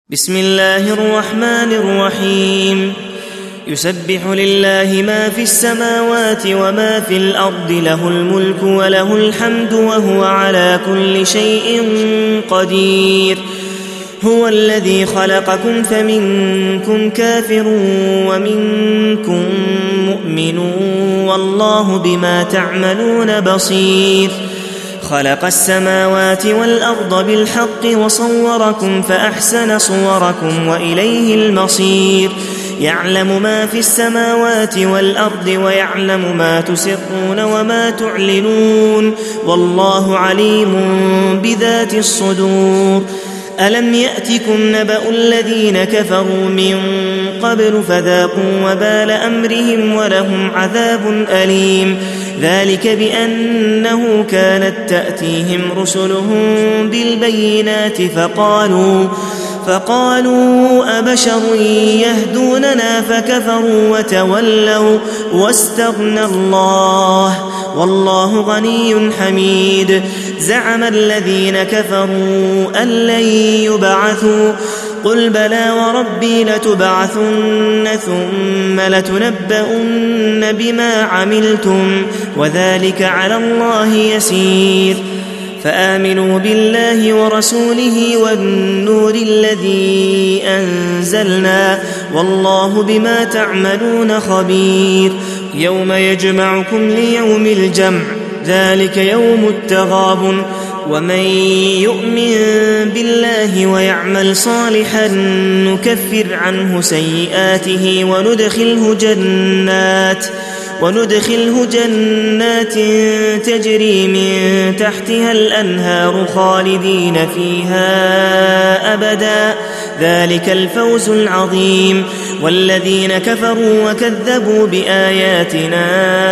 بسم الله الرحمن الرحيم. يسبح لله ما في السماوات وما في الأرض، له الملك وله الحمد وهو على كل شيء قدير. هو الذي خلقكم فمنكم كافر ومنكم مؤمن، والله بما تعملون بصير. خلق السماوات والأرض بالحق وصوركم فأحسن صوركم وإليه المصير. يعلم ما في السماوات والأرض ويعلم ما تسرون وما تعلنون، والله عليم بذات الصدور. ألم يأتكم نبأ الذين كفروا من قبل فذاقوا وبال أمرهم ولهم عذاب أليم. ذلك بأنه كانت تأتيهم رسلهم بالبينات فقالوا أبشر يهدوننا فكفروا وتولوا واستغنى الله، والله غني حميد. زعم الذين كفروا أن لن يبعثوا، قل بلى وربي لتبعثن ثم لتنبؤن بما عملتم، وذلك على الله يسير. فآمنوا بالله ورسوله والنور الذي أنزلنا، والله بما تعملون خبير. يوم يجمعكم ليوم الجمع، ذلك يوم التغابن. ومن يؤمن بالله ويعمل صالحا نكفر عنه سيئاته وندخله جنات تجري من تحتها الأنهار خالدين فيها أبدا، ذلك الفوز العظيم. والذين كفروا وكذبوا بآياتنا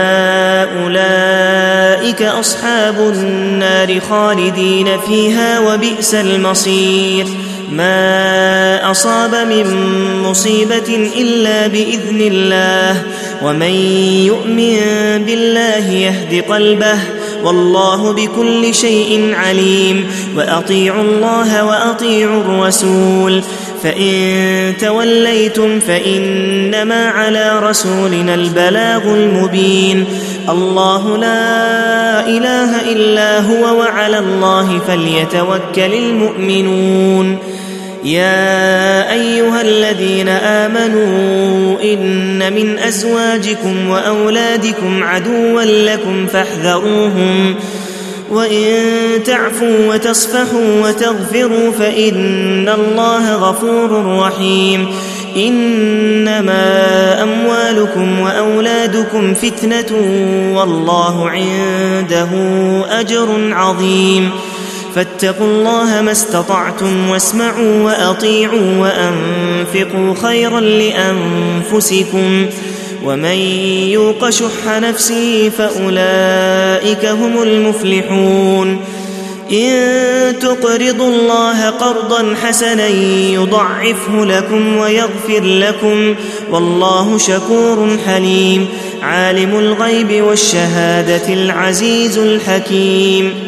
أولئك أصحاب النار خالدين فيها وبئس المصير. ما أصاب من مصيبة إلا بإذن الله، ومن يؤمن بالله يهد قلبه، والله بكل شيء عليم. وأطيعوا الله وأطيعوا الرسول، فإن توليتم فإنما على رسولنا البلاغ المبين. الله لا إله إلا هو، وعلى الله فليتوكل المؤمنون. يا أيها الذين آمنوا إن من أزواجكم وأولادكم عدوا لكم فاحذروهم، وإن تعفوا وتصفحوا وتغفروا فإن الله غفور رحيم. إنما أموالكم وأولادكم فتنة، والله عنده أجر عظيم. فاتقوا الله ما استطعتم، واسمعوا وأطيعوا وأنفقوا خيرا لأنفسكم، ومن يوق شح نفسه فأولئك هم المفلحون. إن تقرضوا الله قرضا حسنا يضعفه لكم ويغفر لكم، والله شكور حليم. عالم الغيب والشهادة العزيز الحكيم.